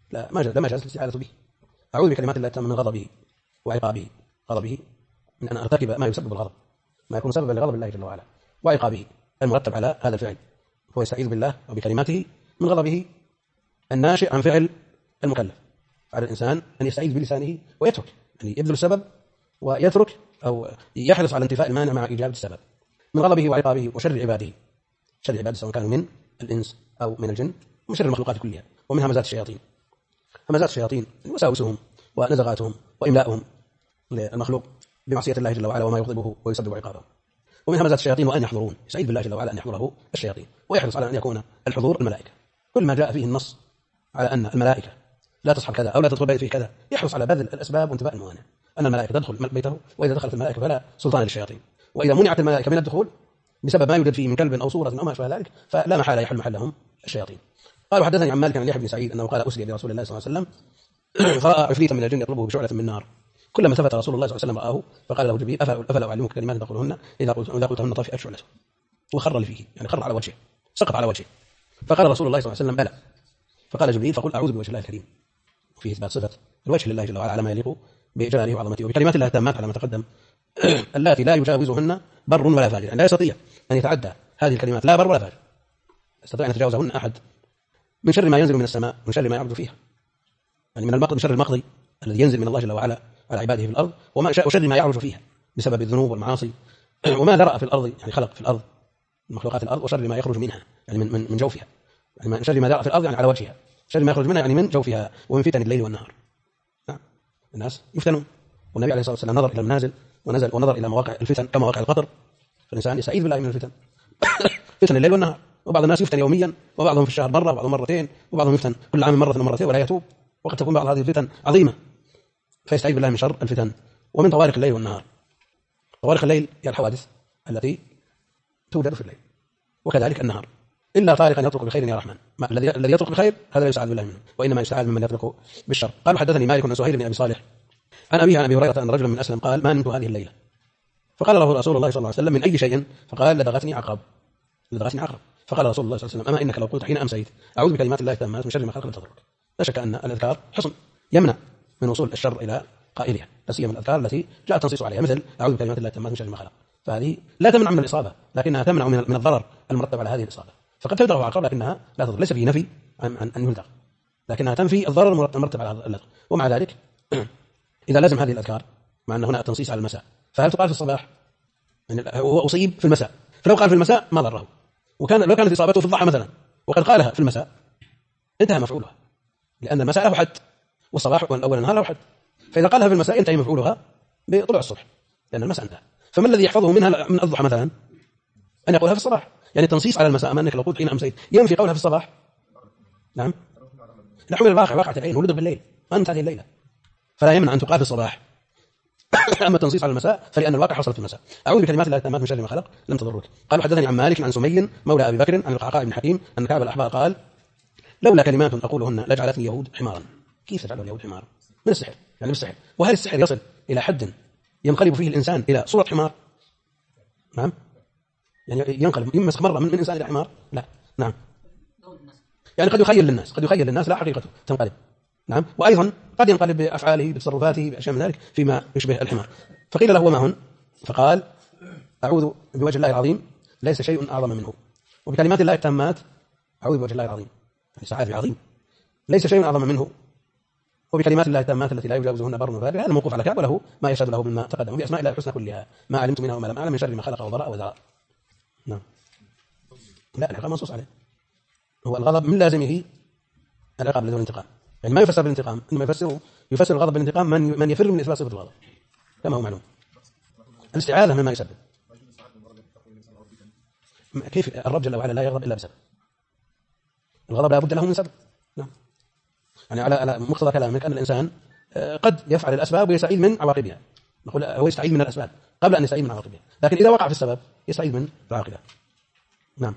لما جاز الاستعاذة به. أعوذ بكلمات الله التامة من غضبه وعقابه، غضبه من أن أرتكب ما يسبب الغضب، ما يكون سببا لغضب الله جل وعلا، وعقابه المرتب على هذا الفعل، هو يستعيذ بالله وبكلماته من غضبه الناشئ عن فعل المكلف. على الإنسان أن يستعيذ بلسانه ويترك، يعني يبذل السبب ويترك أو يحرص على انتفاء المانع مع إجابة السبب، من غضبه وعقابه وشر عباده، شر عباده سواء كانوا من الإنس أو من الجن، وشر المخلوقات كلها، ومن همزات الشياطين. همزات الشياطين وساوسهم ونزغاتهم وإملاؤهم للمخلوق بمعصية الله جل وعلا وما يغضبه ويسبب عقابه. ومن همزات الشياطين وأن يحضرون، يستعيذ بالله جل وعلا أن يحضره الشياطين، ويحرص على أن يكون الحضور الملائكة. كل ما جاء فيه النص على أن الملائكة لا تصحب كذا أو لا تدخل بيت فيه كذا، يحرص على بذل الأسباب وانتباء الموانع، أن الملائكة تدخل بيته، وإذا دخلت الملائكة فلا سلطان للشياطين، وإذا منعت الملائكة من الدخول بسبب ما يوجد فيه من كلب أو صورة أو ما شابه ذلك، فلا محالة يحل محلهم الشياطين. قالوا: حدثني عن مالك عن يحيى بن سعيد أنه قال: أسري برسول الله صلى الله عليه وسلم فرأى عفريتا من الجن يطلبه بشعلة من نار، كلما التفت رسول الله صلى الله عليه وسلم رآه، فقال له جبريل: أفلا أعلمك كلمات تقولهن إذا قلتهن طفئت شعلته. وخر لفيه، يعني خر على وجهه، سقط على وجهه. فقال رسول الله صلى الله عليه وسلم: بلى. فقال جبريل: فقل أعوذ بوجه الله الكريم، وفيه إثبات صفة الوجه لله جل وعلا على ما يليق بجلاله وعظمته، وبكلمات الله التامات على ما تقدم التي لا يجاوزهن بر ولا فاجر، يعني لا يستطيع أن يتعدى هذه الكلمات لا بر ولا فاجر، يستطيع أن يتجاوزهن أحد، من شر ما ينزل من السماء، من شر ما يعرض فيها، يعني من شر المقضي الذي ينزل من الله جل وعلا على عباده في الأرض، وشر ما يعرج فيها بسبب الذنوب والمعاصي، وما ذرأ في الأرض، يعني خلق في الأرض مخلوقات الأرض، وشر ما يخرج منها، يعني من جوفها، يعني من شر ما ذرأ في الأرض يعني على وجهها، شر ما يخرج منها يعني من جوفها، ومن فتن الليل والنهار. نعم، الناس يفتنون، والنبي عليه الصلاة والسلام نظر إلى المنازل ونظر إلى مواقع الفتن كمواقع القطر، فالإنسان يستعيذ بالله من الفتن فتن الليل والنهار. وبعض الناس يفتن يوميا، وبعضهم في الشهر مرة، وبعضهم مرتين، وبعضهم يفتن كل عام مرة ومرتين ولا يتوب، وقد تكون بعض هذه الفتن عظيمة، فيستعيذ بالله من شر الفتن. ومن طوارق الليل والنهار، طوارق الليل هي الحوادث التي توجد في الليل، وكذلك النهار، إلا طارقا يطرق بخير يا رحمن، الذي يطرق بخير هذا لا يستعاذ بالله منه، وإنما يستعاذ ممن يطرق بالشر. قالوا: حدثني مالك عن سهيل بن أبي صالح عن أبيه عن أبي هريرة أن رجلا من أسلم قال: ما نمت هذه الليلة، فقال له رسول الله صلى الله عليه وسلم: من أي شيء؟ فقال: لدغتني عقرب. فقال رسول الله صلى الله عليه وسلم: أما إنك لو قلت حين أمسيت أعوذ بكلمات الله التامات من شر ما خلق لم تضرك. لا شك أن الأذكار حصن يمنع من وصول الشر إلى قائلها، لا سيما الأذكار التي جاء التنصيص عليها، مثل أعوذ بكلمات الله التامات من شر ما خلق، فهذه لا تمنع من الإصابة، لكنها تمنع من الضرر المرتب على هذه الإصابة. فقد تلدغ عقرب لكنها لا تضر، ليس فيه نفي عن أن يلدغ، لكنها تنفي الضرر المرتب على اللدغ. ومع ذلك إذا لازم هذه الأذكار، مع أن هنا تنصيص على المساء، فهل تقال في الصباح؟ يعني هو أصيب في المساء، فلو قال في المساء ما ضره، لو كانت إصابته في الضحى مثلا وقد قالها في المساء انتهى مفعولها، لأن المساء له حد والصباح والأول النهار له حد، فإذا قالها في المساء ينتهي مفعولها بطلوع الصبح، لأن المساء انتهى. فما الذي يحفظه منها من الضحى مثلا؟ أن يقولها في الصباح، يعني تنصيص على المساء، أما أنك لو قلت حين أمسيت ينفي قولها في الصباح. نعم، نحو الواقع، واقعة العين، ولد بالليل، أنت هذه الليلة، فلا يمنع أن تقال في الصباح. أما التنصيص على المساء فلأن الواقع حصل في المساء. أعوذ بكلمات الله التامات من شر ما خلق لم تضرك. قالوا: حدثني عن مالك عن سمي مولى أبي بكر عن القعقاع بن حكيم أن كعب الأحبار قال: لولا كلمات أقولهن لجعلتني يهود حمارا. كيف تجعل اليهود حمارا؟ من السحر، يعني بالسحر. وهل السحر يصل إلى حد ينقلب فيه الإنسان إلى صورة حمار؟ نعم، يعني ينقلب يمسخ مرة من إنسان إلى حمار؟ لا. نعم، يعني قد يخيل للناس لا حقيقته تنقلب. نعم. وأيضا قد ينقلب بأفعاله بتصرفاته بأشياء من ذلك فيما يشبه الحمار. فقيل له وما هن؟ فقال أعوذ بوجه الله العظيم ليس شيء أعظم منه، وبكلمات الله التامات أعوذ بوجه الله العظيم، يعني سعادة عظيم، ليس شيء أعظم منه، وبكلمات الله التامات التي لا يجاوزهن بر وفاجر. هذا موقوف على كعب، وله ما يشهد له مما تقدم بأسماء الله الحسنى كلها، ما علمت منها وما لم أعلم من شر ما خلق وضرأ وذرأ. نعم. لا العقاب منصوص عليه، هو الغضب من لازمه العقاب الذي هو الانتقام، يعني ما يفسر بالانتقام، إنما يفسر الغضب بالانتقام من يفر من إثبات صفة الغضب كما هو معلوم. الاستعاذة مما يسبب. كيف الرب جل وعلا لا يغضب إلا بسبب؟ الغضب لا بد له من سبب. نعم. يعني على مقتضى كلامك أن الإنسان قد يفعل الأسباب ويستعيد من عواقبها، نقول هو يستعيد من الأسباب قبل أن يستعيد من عواقبها، لكن إذا وقع في السبب يستعيد من العاقبة. نعم.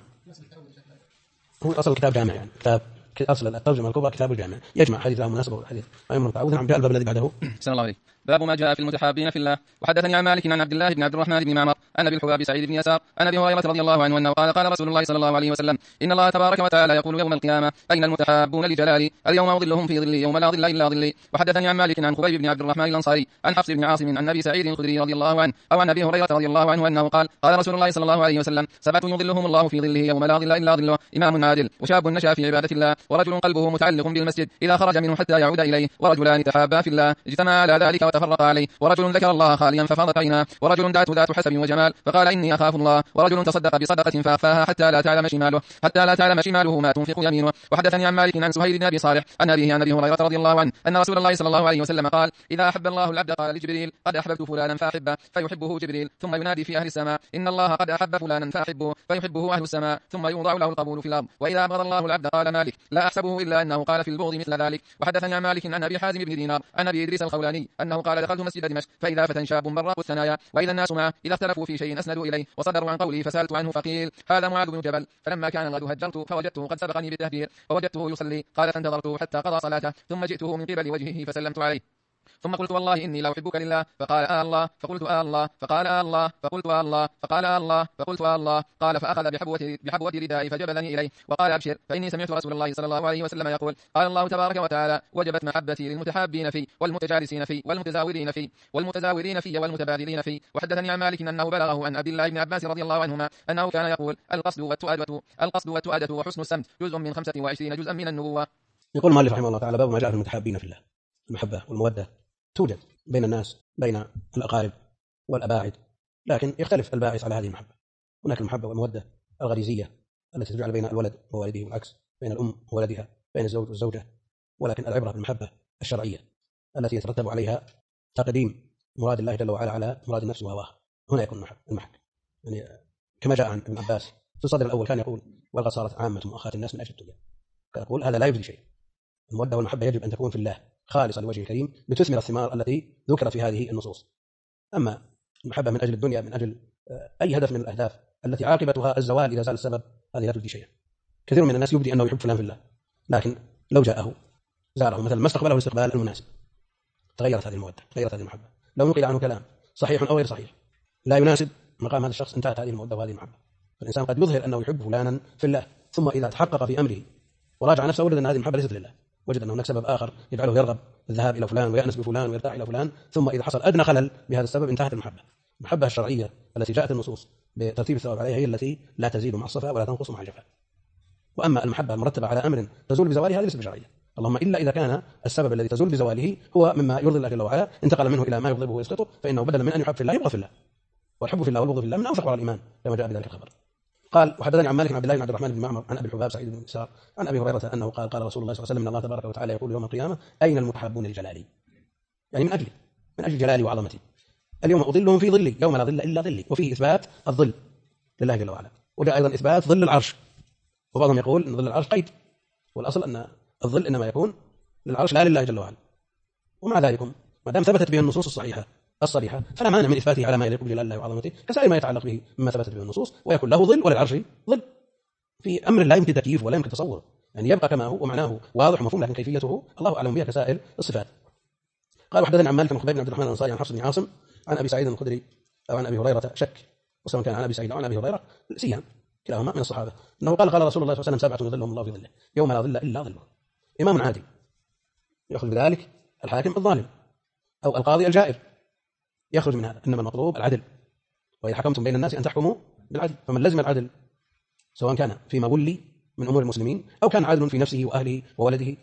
هو أصل الكتاب جامع، يعني كتاب أصل الترجمة الكبرى كتاب الجامع يجمع حديث له مناسبة والحديث ما يمر تعوذ. نعم. جاء الباب الذي بعده. أحسن الله عليك. باب ما جاء في المتحابين في الله. وحدثني عن مالك عن عبد الله بن عبد الرحمن بن معمر أن أبي الحباب سعيد بن يسار أن أبي هريرة رضي الله عنه أنه قال قال رسول الله صلى الله عليه وسلم إن الله تبارك وتعالى يقول يوم القيامة أين المتحابون لجلالي اليوم أظلهم في ظلي يوم لا ظل إلا ظلي. وحدثني عن مالك عن خبيب بن عبد الرحمن الأنصاري عن حفص بن عاصم عن أبي سعيد الخدري رضي الله عنه أو عن أبي هريرة رضي الله عنه أنه قال قال رسول الله صلى الله عليه وسلم سبعة يظلهم الله في ظله يوم لا ظل إلا ظله إمام عادل وشاب نشأ في عبادة الله ورجل قلبه متعلق بالمسجد إذا خرج منه حتى يعود إليه ورجلان تحابا في الله اجتمعا على ذلك وتفرقا عليه ورجل ذكر الله خاليا ففاضت عيناه ورجل دعته ذات حسب وجمال فقال إني أخاف الله ورجل تصدق بصدقة فأخفاها حتى لا تعلم شماله ما تنفق يمينه. وحدثني عن مالك عن سهيل بن أبي صالح عن أبيه عن أبي هريرة رضي الله عنه أن رسول الله صلى الله عليه وسلم قال إذا أحب الله العبد قال لجبريل قد أحببت فلانا فأحبه فيحبه جبريل ثم ينادي في أهل السماء إن الله قد أحب فلانا فأحبه فيحبه أهل السماء ثم يوضع له القبول في الأرض وإذا أبغض الله العبد قال مالك لا أحسبه إلا أنه قال في البغض مثل ذلك. وحدثني عن مالك عن أبي حازم بن دينار عن أبي إدريس الخولاني أنه قال دخلت مسجد دمشق فإذا فتى شاب براق الثنايا وإذا الناس معه إذا اختلفوا في شيء أسندوا إليه وصدروا عن قولي فسألت عنه فقيل هذا معاذ بن جبل فلما كان الغد هجرت فوجدته قد سبقني بالتهجير فوجدته يصلي قال فانتظرته حتى قضى صلاته ثم جئته من قبل وجهه فسلمت عليه ثم قلت والله إني لا أحبك لله فقال الله فقلت الله فقال الله فقلت الله فقال الله فقلت الله قال فأخذ بحبوة ردائي فجبلني إليه وقال أبشر فإني سمعت رسول الله صلى الله عليه وسلم يقول قال الله تبارك وتعالى وجبت محبتي للمتحابين في والمتجالسين في والمتزاورين في والمتبادلين في. وحدثني عن مالك أنه بلغه عن عبد الله بن عباس رضي الله عنهما أنه كان يقول القصد والتؤادة وحسن السمت جزء من 25 جزءا من النبوة. يقول المؤلف رحمه الله تعالى باب ما جاء في المتحابين في الله. المحبة والمودة توجد بين الناس بين الأقارب والأباعد، لكن يختلف الباعث على هذه المحبة. هناك المحبة والمودة الغريزية التي تجعل بين الولد ووالده والعكس، بين الأم وولدها، بين الزوج والزوجة. ولكن العبرة بالمحبة الشرعية التي يترتب عليها تقديم مراد الله جل وعلا على مراد النفس وهواه. هنا يكون المحبة يعني كما جاء عن ابن عباس في الصدر الأول كان يقول ولقد صارت عامة مؤاخاة الناس من أجل الدنيا. كان يقول هذا لا يجزي شيء. المودة والمحبة يجب أن تكون في الله خالصة لوجه الكريم لتثمر الثمار التي ذكرت في هذه النصوص. أما المحبة من أجل الدنيا من أجل أي هدف من الأهداف التي عاقبتها الزوال إذا زال السبب هذه لا تجدي شيئا. كثير من الناس يبدي أنه يحب فلان في الله، لكن لو جاءه زاره مثلا ما استقبله الاستقبال المناسب تغيرت هذه المودة، تغيرت هذه المحبة. لو نقل عنه كلام صحيح أو غير صحيح لا يناسب مقام هذا الشخص انتهت هذه المودة وهذه المحبة. فالإنسان قد يظهر أنه يحب فلانا في الله، ثم إذا تحقق في أمره وراجع نفسه وجد أن هذه المحبة ليست لله، وجد أن هناك سبب آخر يجعله يرغب الذهاب إلى فلان ويأنس بفلان ويرتاح إلى فلان، ثم إذا حصل أدنى خلل بهذا السبب انتهت المحبة. المحبة الشرعية التي جاءت النصوص بترتيب الثواب عليها هي التي لا تزيد مع الصفا ولا تنقص مع الجفاء. وأما المحبة المرتبة على أمر تزول بزواله هذه ليست بشرعية، اللهم إلا إذا كان السبب الذي تزول بزواله هو مما يرضي الله جل وعلا انتقل منه إلى ما يغضبه ويسقطه، فإنه بدلا من أن يحب في الله يبغض في الله. والحب في الله والبغض في الله من أوثق على الإيمان كما جاء بذلك الخبر. قال وحدثني عن مالك عبد الله بن عبد الرحمن بن معمر عن ابي الحباب سعيد بن يسار عن ابي هريره انه قال قال رسول الله صلى الله عليه وسلم ان الله تبارك وتعالى يقول يوم القيامه اين المتحابون لجلالي، يعني من اجل جلالي وعظمتي. اليوم اظلهم في ظلي يوم لا ظل الا ظلي، وفيه اثبات الظل لله جل وعلا، وجاء ايضا اثبات ظل العرش، وبعضهم يقول ان ظل العرش قيد، والاصل ان الظل انما يكون للعرش لا لله جل وعلا. ومع ذلك ما دام ثبتت به النصوص الصريحة فلا مانع من إثباته على ما يليق بجلال الله وعظمته كسائر ما يتعلق به مما ثبتت به النصوص، ويكون له ظل وللعرش ظل في أمر لا يمكن تكييف ولا يمكن تصوره، يعني يبقى كما هو ومعناه واضح ومفهوم، لكن كيفيته الله أعلم بها كسائر الصفات. قال وحدثنا عن مالك بن خبيب بن عبد الرحمن الأنصاري عن حفص بن عاصم عن أبي سعيد الخدري أو عن أبي هريرة شك، وسواء كان عن أبي سعيد أو عن أبي هريرة سيان كلاهما من الصحابة، أنه قال رسول الله صلى الله عليه وسلم 7 يظلهم الله في ظله يوم لا ظل إلا ظله: إمام عادل يأخذ بذلك الحاكم الظالم، أو القاضي الجائر يخرج من هذا. إنما المطلوب العدل، وإذا حكمتم بين الناس أن تحكموا بالعدل، فمن لزم العدل سواء كان فيما ولي من أمور المسلمين أو كان عادل في نفسه وأهله وولده،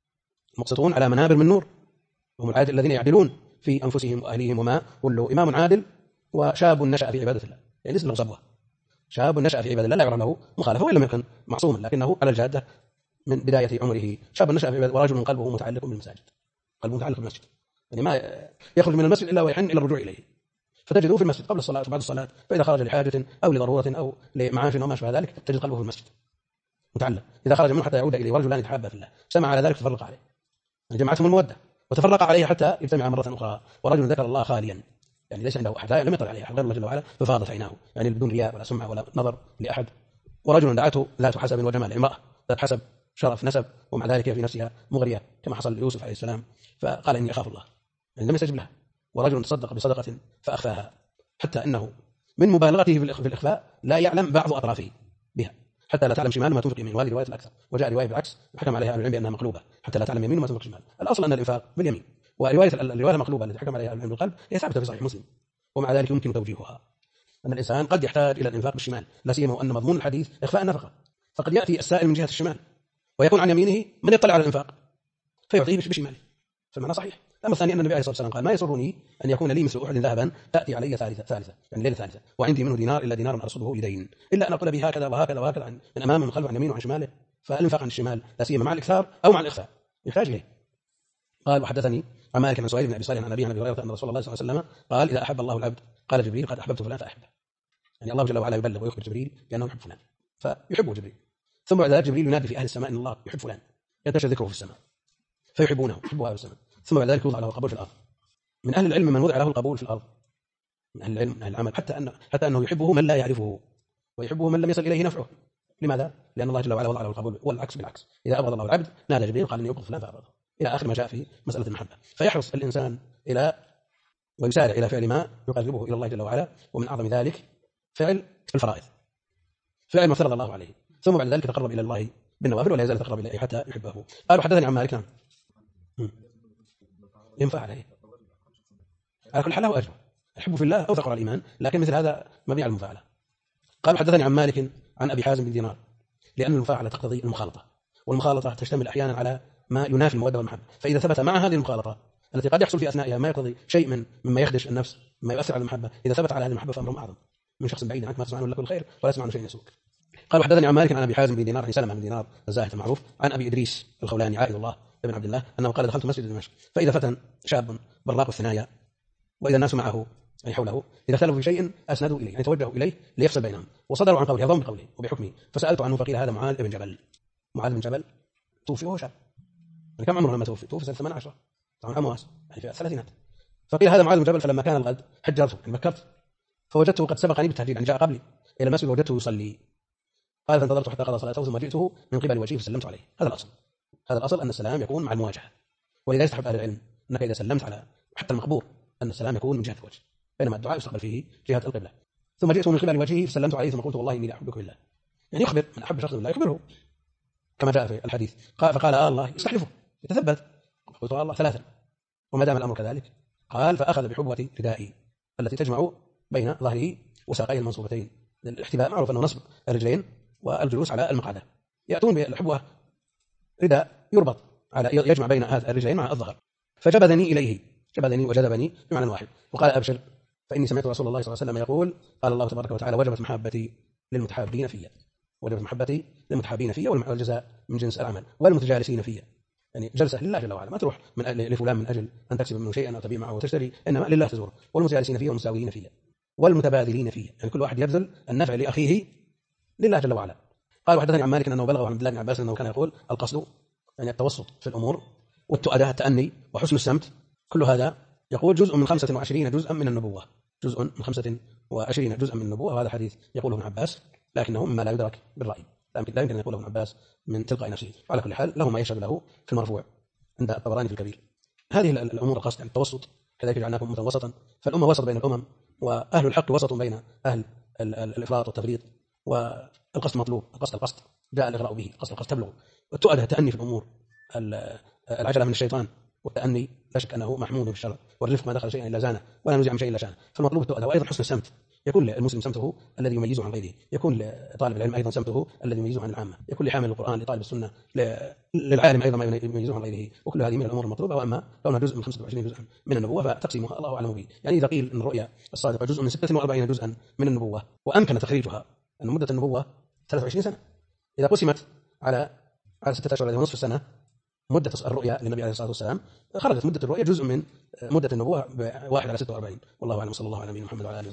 مقسطون على منابر من نور، هم العادل الذين يعدلون في أنفسهم وأهليهم وما ولوا. إمام عادل وشاب نشأ في عبادة الله، يعني ليس له صبوة، شاب نشأ في عبادة الله لا يعرف له مخالفة وإن لم يكن معصوما لكنه على الجادة من بداية عمره. شاب نشأ في عبادة، ورجل قلبه متعلق بالمساجد، قلبه متعلق بالمسجد، يعني ما يخرج من المسجد إلا ويحن إلى الرجوع إليه، فتجده في المسجد قبل الصلاة وبعد الصلاة، فإذا خرج لحاجة أو لضرورة أو لمعاش أو ما شابه ذلك تجد قلبه في المسجد متعلق. إذا خرج منه حتى يعود إليه، ورجلان يتحابا في الله سمع على ذلك تفرق عليه، يعني جمعتهم المودة وتفرق عليه حتى يجتمع مرة أخرى. ورجل ذكر الله خاليا، يعني ليس عنده أحد، لم يطلع عليه أحد غير الله جل وعلا، ففاضت عيناه، يعني بدون رياء ولا سمعة ولا نظر لأحد. ورجل دعته ذات حسب وجمال، امرأة ذات حسب شرف نسب، ومع ذلك في نفسها مغرية كما حصل ليوسف عليه السلام، فقال إني أخاف الله، يعني لم يستجب لها. ورجل تصدق بصدقة فأخفاها، حتى أنه من مبالغته في الإخفاء لا يعلم بعض أطرافه بها، حتى لا تعلم شمال ما تنفق يمين، وهذه رواية الأكثر. وجاء رواية بالعكس حكم عليها أهل العلم بأنها مقلوبة، حتى لا تعلم يمين ما تنفق شمال. الأصل أن الإنفاق باليمين، ورواية الرواية المقلوبة التي حكم عليها أهل العلم بالقلب هي ثابتة في صحيح مسلم، ومع ذلك يمكن توجيهها. أن الإنسان قد يحتاج إلى الإنفاق بالشمال، لا سيما وأن مضمون الحديث إخفاء النفقة، فقد يأتي السائل من جهة الشمال ويكون عن يمينه من يطلع على الإنفاق فيعطيه بشماله، فالمعنى صحيح. الأمر الثاني أن النبي عليه الصلاة والسلام قال: ما يسرني أن يكون لي مثل أحد ذهبا تأتي علي ثالثة، يعني ليلة ثالثة، وعندي منه دينار إلا دينار أرصده لدين، إلا أن أقول به هكذا وهكذا وهكذا من أمامه ومن خلفه، عن يمينه وعن شماله. فالإنفاق عن الشمال لا سيما مع الإكثار أو مع الإخفاء يحتاج إليه. قال: وحدثني عن مالك عن سهيل بن أبي صالح عن أبي هريرة أن رسول الله صلى الله عليه وسلم قال: إذا أحب الله العبد قال جبريل: قد أحببت فلان فأحبه، يعني الله جل وعلا يبلغ ويخبر جبريل بأنه يحب فلان فيحبه جبريل. ثم بعد ذلك جبريل ينادي في أهل السماء إن الله يحب فلان، ينتشر ذكره في السماء فيحبونه، يحبه أهل السماء. ثم بعد ذلك يوضع له القبول في الأرض. من أهل العلم من وضع له القبول في الأرض، من أهل العلم من أهل العمل، حتى أنه يحبه من لا يعرفه ويحبه من لم يصل إليه نفعه. لماذا؟ لأن الله جل وعلا وضع له القبول، والعكس بالعكس، إذا أبغض الله العبد نادى جبريل قال إني أبغض فلان فأبغضه، إلى آخر ما جاء في مسألة المحبة. فيحرص الإنسان إلى ويسارع إلى فعل ما يقربه إلى الله جل وعلا، ومن أعظم ذلك فعل الفرائض، فعل ما فرض الله عليه، ثم بعد ذلك يتقرب إلى الله بالنوافل ولا يزال يتقرب إليه حتى يحبه. قال: وحدثني عن مالك ينفع عليه على كل حال له أجر، الحب في الله أوثق على الإيمان، لكن مثل هذا مبني على المفاعلة. قال: حدثني عن مالك عن أبي حازم بن دينار، لأن المفاعلة تقتضي المخالطة، والمخالطة تشتمل أحيانا على ما ينافي المودة والمحبة، فإذا ثبت مع هذه المخالطة التي قد يحصل في أثنائها ما يقتضي شيء مما يخدش النفس، مما يؤثر على المحبة، إذا ثبت على هذه المحبة فأمر أعظم من شخص بعيد عنك ما تسمع عنه لك الخير ولا تسمع عنه شيء يسوءك. قال: وحدثني عن مالك عن أبي حازم بن دينار عن سلمة بن دينار الزاهد المعروف عن أبي إدريس الخولاني عائد الله ابن عبد الله أنه قال: دخلت مسجد دمشق فإذا فتى شاب براق الثنايا وإذا الناس معه أي حوله، إذا اختلفوا في شيء أسندوا إليه، يعني توجهوا إليه ليفصل بينهم، وصدروا عن قوله يضم بقوله وبحكمه، فسألت عنه فقيل هذا معاذ بن جبل. معاذ بن جبل توفي وهو شاب، يعني كم عمره لما توفي سنة 18، طبعا أمواس يعني في الثلاثينات. فقيل هذا معاذ بن جبل، فلما كان الغد حجرته يعني بكرت فوجدته قد سبقني بالتهجير، يعني جاء قبلي إلى المسجد ووجدته يصلي. قال: فانتظرت حتى قضى صلاته ثم جئته من قبل وجهه فسلمت عليه. هذا الأصل أن السلام يكون مع المواجهة، ولذا يستحب أهل العلم أنك إذا سلمت على حتى المقبور أن السلام يكون من جهة الوجه، بينما الدعاء يستقبل فيه جهة القبلة. ثم جئته من قبل وجهه فسلمت عليه ثم قلت: والله إني لأحبك بالله، يعني يخبر من أحب شخص بالله يخبره كما جاء في الحديث. فقال: الله يستحلفه يتثبت. قلت: الله 3. وما دام الأمر كذلك قال: فأخذ بحبوة ردائي التي تجمع بين ظهره وساقيه المنصوبتين. الاحتباء معروف أنه نصب الرجلين والجلوس على المقعدة، يأتون بالحبوة رداء يربط على يجمع بين هذه الرجلين مع الظهر، فجبذني إليه، جبذني وجذبني بمعنى واحد. وقال: أبشر فإني سمعت رسول الله صلى الله عليه وسلم يقول: قال الله تبارك وتعالى: وجبت محبتي للمتحابين فيا، وجبت محبتي للمتحابين فيا، والجزاء من جنس العمل، والمتجالسين فيا، يعني جلسة لله جل وعلا، ما تروح لفلان من أجل أن تكسب منه شيئا أو تبيع معه وتشتري، إنما لله تزوره. والمتجالسين فيا والمساويين فيا والمتبادلين فيا، يعني كل واحد يبذل النفع لأخيه لله جل وعلا. قال: وحدثني عن مالك أنه بلغه عن عبد الله بن عباس أنه كان يقول: القصد يعني التوسط في الأمور، والتؤدة التأني وحسن السمت، كل هذا يقول جزء من 25 جزءا من النبوة، جزء من 25 جزءا من النبوة. وهذا حديث يقوله ابن عباس لكنه مما لا يدرك بالرأي، لا يمكن أن يقوله ابن عباس من تلقاء نفسه. على كل حال له ما يشهد له في المرفوع عند الطبراني في الكبير. هذه الأمور القصد يعني التوسط، كذلك جعلناكم أمة وسطا، فالأمة وسط بين الأمم، وأهل الحق وسط بين أهل الإفراط والتفريط، والقصد مطلوب، القصد جاء الإغراء به، القصد تبلغ. والتؤدى التأني في الأمور، العجلة من الشيطان، والتأني لا شك أنه محمود في الشرع، والرفق ما دخل شيئا إلا زانه ولا نزع من شيء إلا شانه. فالمطلوب التؤدى. وأيضا حسن السمت، يكون للمسلم سمته الذي يميزه عن غيره، يكون لطالب العلم أيضا سمته الذي يميزه عن العامة، يكون لحامل القرآن لطالب السنة، للعالم أيضا ما يميزه عن غيره. وكل هذه من الأمور المطلوبة. وأما كونها جزء من 25 جزءا من النبوة فتقسيمها الله أعلم به. يعني إذا قيل أن الرؤيا الصادقة جزء من 46 جزءا من النبوة وأمكن تخريجها أن مدة النبوة 23 سنة، إذا قسمت على 6 أشهر ونصف السنة مدة الرؤيا للنبي عليه الصلاة والسلام، خرجت مدة الرؤيا جزء من مدة النبوة ب1 على 46. والله أعلم. صلى الله على نبينا محمد وعلى آله وسلم.